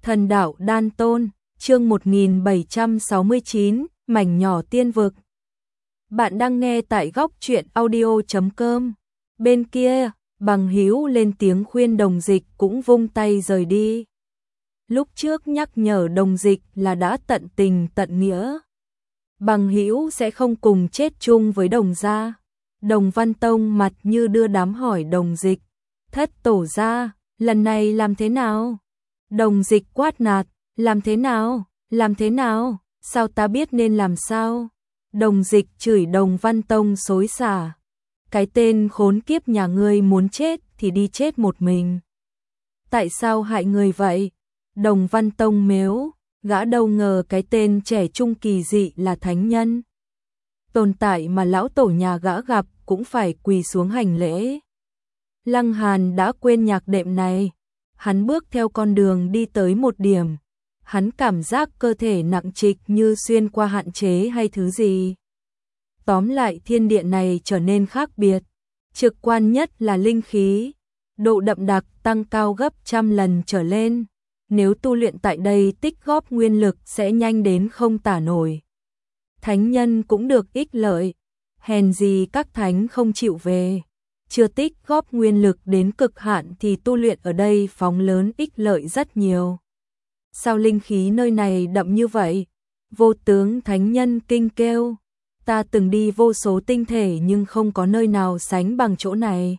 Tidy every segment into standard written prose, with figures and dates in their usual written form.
Thần đạo đan tôn, chương 1769, mảnh nhỏ tiên vực. Bạn đang nghe tại góc truyện audio.com. Bên kia, Bằng Hữu lên tiếng khuyên Đồng Dịch cũng vung tay rời đi. Lúc trước nhắc nhở Đồng Dịch là đã tận tình tận nghĩa. Bằng Hữu sẽ không cùng chết chung với Đồng gia. Đồng Văn Tông mặt như đưa đám hỏi Đồng Dịch. Thất tổ gia, lần này làm thế nào? Đồng Dịch quát nạt, làm thế nào, sao ta biết nên làm sao? Đồng Dịch chửi Đồng Văn Tông xối xả. Cái tên khốn kiếp nhà ngươi muốn chết thì đi chết một mình. Tại sao hại người vậy? Đồng Văn Tông mếu, gã đâu ngờ cái tên trẻ trung kỳ dị là thánh nhân. Tồn tại mà lão tổ nhà gã gặp cũng phải quỳ xuống hành lễ. Lăng Hàn đã quên nhạc đệm này. Hắn bước theo con đường đi tới một điểm. Hắn cảm giác cơ thể nặng trịch như xuyên qua hạn chế hay thứ gì. Tóm lại thiên địa này trở nên khác biệt. Trực quan nhất là linh khí. Độ đậm đặc tăng cao gấp 100 lần trở lên. Nếu tu luyện tại đây tích góp nguyên lực sẽ nhanh đến không tả nổi. Thánh nhân cũng được ích lợi. Hèn gì các thánh không chịu về. Chưa tích góp nguyên lực đến cực hạn thì tu luyện ở đây phóng lớn ích lợi rất nhiều. Sao linh khí nơi này đậm như vậy? Vô tướng thánh nhân kinh kêu. Ta từng đi vô số tinh thể nhưng không có nơi nào sánh bằng chỗ này.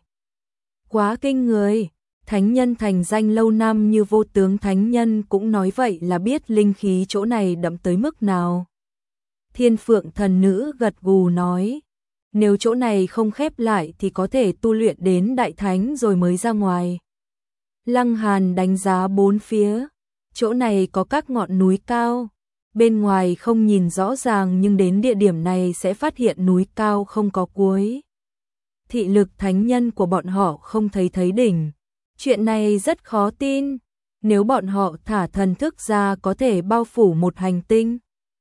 Quá kinh người. Thánh nhân thành danh lâu năm như vô tướng thánh nhân cũng nói vậy là biết linh khí chỗ này đậm tới mức nào. Thiên Phượng thần nữ gật gù nói. Nếu chỗ này không khép lại thì có thể tu luyện đến đại thánh rồi mới ra ngoài. Lăng Hàn đánh giá bốn phía. Chỗ này có các ngọn núi cao. Bên ngoài không nhìn rõ ràng nhưng đến địa điểm này sẽ phát hiện núi cao không có cuối. Thị lực thánh nhân của bọn họ không thấy đỉnh. Chuyện này rất khó tin. Nếu bọn họ thả thần thức ra có thể bao phủ một hành tinh.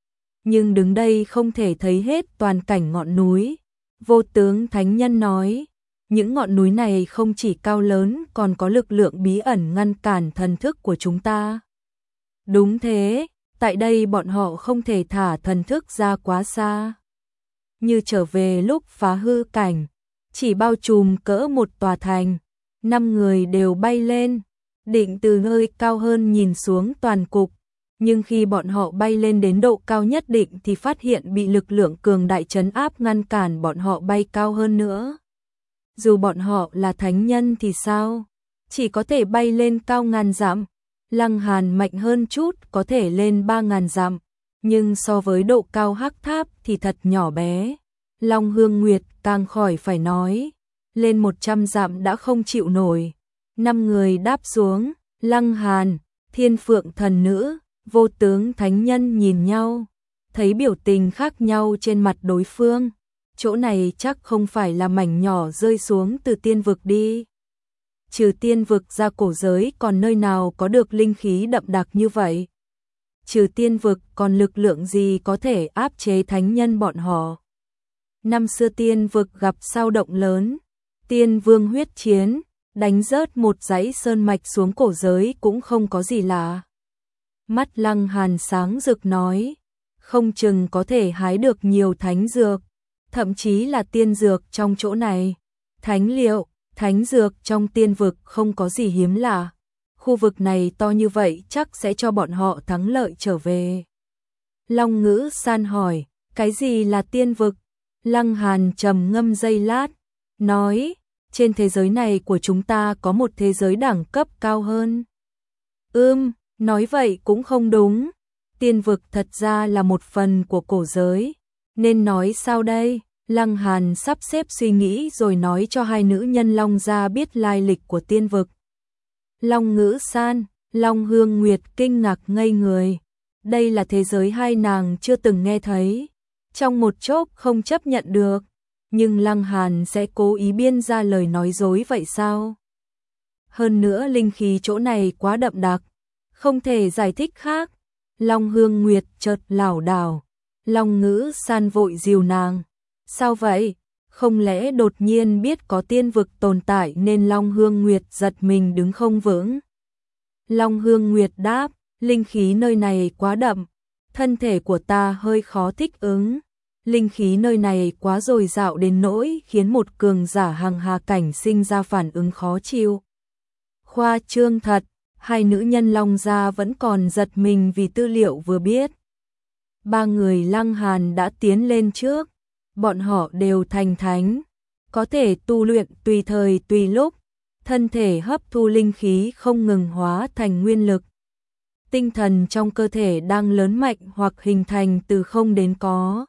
Nhưng đứng đây không thể thấy hết toàn cảnh ngọn núi. Vô tướng thánh nhân nói, những ngọn núi này không chỉ cao lớn còn có lực lượng bí ẩn ngăn cản thần thức của chúng ta. Đúng thế, tại đây bọn họ không thể thả thần thức ra quá xa. Như trở về lúc phá hư cảnh, chỉ bao trùm cỡ một tòa thành, 5 người đều bay lên, định từ nơi cao hơn nhìn xuống toàn cục. Nhưng khi bọn họ bay lên đến độ cao nhất định thì phát hiện bị lực lượng cường đại trấn áp ngăn cản bọn họ bay cao hơn nữa. Dù bọn họ là thánh nhân thì sao? Chỉ có thể bay lên cao ngàn dặm. Lăng Hàn mạnh hơn chút có thể lên 3.000 dặm. Nhưng so với độ cao hắc tháp thì thật nhỏ bé. Long Hương Nguyệt càng khỏi phải nói. Lên 100 dặm đã không chịu nổi. 5 người đáp xuống. Lăng Hàn, Thiên Phượng thần nữ, vô tướng thánh nhân nhìn nhau, thấy biểu tình khác nhau trên mặt đối phương. Chỗ này chắc không phải là mảnh nhỏ rơi xuống từ tiên vực đi. Trừ tiên vực ra cổ giới còn nơi nào có được linh khí đậm đặc như vậy? Trừ tiên vực còn lực lượng gì có thể áp chế thánh nhân bọn họ? Năm xưa tiên vực gặp sao động lớn, tiên vương huyết chiến, đánh rớt một dãy sơn mạch xuống cổ giới cũng không có gì lạ. Mắt Lăng Hàn sáng rực nói, không chừng có thể hái được nhiều thánh dược, thậm chí là tiên dược trong chỗ này. Thánh liệu, thánh dược trong tiên vực không có gì hiếm lạ. Khu vực này to như vậy chắc sẽ cho bọn họ thắng lợi trở về. Long Ngữ San hỏi, cái gì là tiên vực? Lăng Hàn trầm ngâm giây lát, nói, trên thế giới này của chúng ta có một thế giới đẳng cấp cao hơn. Nói vậy cũng không đúng. Tiên vực thật ra là một phần của cổ giới. Nên nói sao đây? Lăng Hàn sắp xếp suy nghĩ rồi nói cho hai nữ nhân Long gia biết lai lịch của tiên vực. Long Ngữ San, Long Hương Nguyệt kinh ngạc ngây người. Đây là thế giới hai nàng chưa từng nghe thấy. Trong một chốc không chấp nhận được. Nhưng Lăng Hàn sẽ cố ý biên ra lời nói dối vậy sao? Hơn nữa linh khí chỗ này quá đậm đặc. Không thể giải thích khác. Long Hương Nguyệt chợt lảo đảo. Long Ngữ San vội dìu nàng. Sao vậy? Không lẽ đột nhiên biết có tiên vực tồn tại nên Long Hương Nguyệt giật mình đứng không vững? Long Hương Nguyệt đáp, Linh khí nơi này quá đậm, thân thể của ta hơi khó thích ứng. Linh khí nơi này quá dồi dào đến nỗi khiến một cường giả hàng hà cảnh sinh ra phản ứng khó chịu. Khoa trương thật, hai nữ nhân Long gia vẫn còn giật mình vì tư liệu vừa biết. Ba người Lăng Hàn đã tiến lên trước, bọn họ đều thành thánh, có thể tu luyện tùy thời tùy lúc, thân thể hấp thu linh khí không ngừng hóa thành nguyên lực. Tinh thần trong cơ thể đang lớn mạnh hoặc hình thành từ không đến có.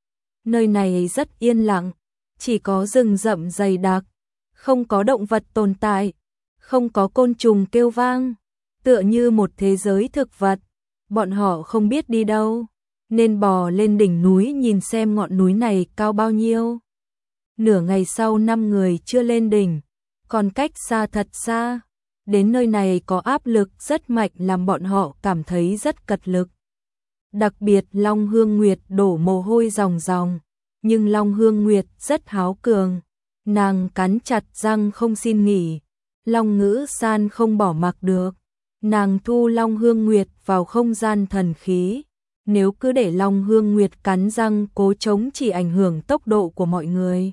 Nơi này rất yên lặng, chỉ có rừng rậm dày đặc, không có động vật tồn tại, không có côn trùng kêu vang, tựa như một thế giới thực vật. Bọn họ không biết đi đâu, nên bò lên đỉnh núi nhìn xem ngọn núi này cao bao nhiêu. Nửa ngày sau 5 người chưa lên đỉnh, còn cách xa thật xa. Đến nơi này có áp lực rất mạnh làm bọn họ cảm thấy rất cật lực. Đặc biệt Long Hương Nguyệt đổ mồ hôi ròng ròng, nhưng Long Hương Nguyệt rất háo cường, nàng cắn chặt răng không xin nghỉ. Long Ngữ San không bỏ mặc được, nàng thu Long Hương Nguyệt vào không gian thần khí. Nếu cứ để Long Hương Nguyệt cắn răng cố chống chỉ ảnh hưởng tốc độ của mọi người.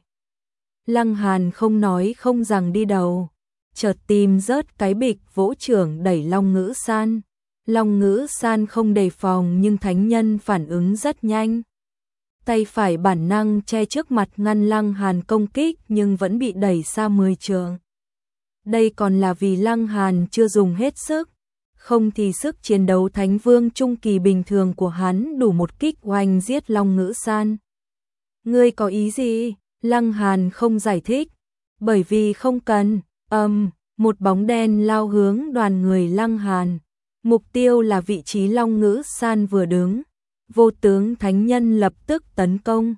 Lăng Hàn không nói không rằng đi đầu, chợt tìm rớt cái bịch vỗ trưởng đẩy Long Ngữ San. Long Ngữ San không đề phòng nhưng thánh nhân phản ứng rất nhanh. Tay phải bản năng che trước mặt ngăn Lăng Hàn công kích nhưng vẫn bị đẩy xa 10 trượng. Đây còn là vì Lăng Hàn chưa dùng hết sức, không thì sức chiến đấu thánh vương trung kỳ bình thường của hắn đủ một kích oanh giết Long Ngữ San. Ngươi có ý gì? Lăng Hàn không giải thích, bởi vì không cần. Một bóng đen lao hướng đoàn người Lăng Hàn. Mục tiêu là vị trí Long Ngữ San vừa đứng. Vô tướng thánh nhân lập tức tấn công.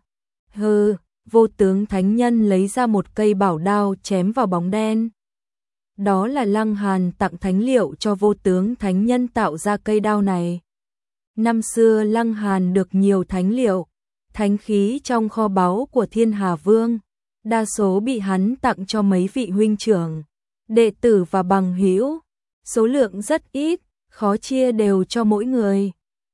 Vô tướng thánh nhân lấy ra một cây bảo đao chém vào bóng đen. Đó là Lăng Hàn tặng thánh liệu cho vô tướng thánh nhân tạo ra cây đao này. Năm xưa Lăng Hàn được nhiều thánh liệu, thánh khí trong kho báu của Thiên Hà Vương, đa số bị hắn tặng cho mấy vị huynh trưởng, đệ tử và bằng hữu, số lượng rất ít, khó chia đều cho mỗi người.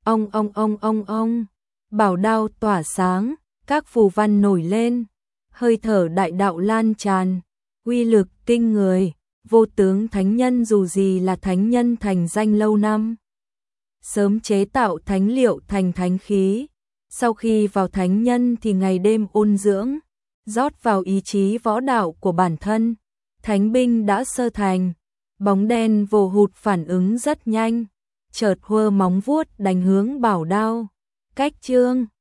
Ông, bảo đao tỏa sáng, các phù văn nổi lên, hơi thở đại đạo lan tràn, uy lực kinh người. Vô tướng thánh nhân dù gì là thánh nhân thành danh lâu năm, sớm chế tạo thánh liệu thành thánh khí. Sau khi vào thánh nhân thì ngày đêm ôn dưỡng, rót vào ý chí võ đạo của bản thân. Thánh binh đã sơ thành, bóng đen vồ hụt phản ứng rất nhanh, chợt hơ móng vuốt đánh hướng bảo đao. Cách chương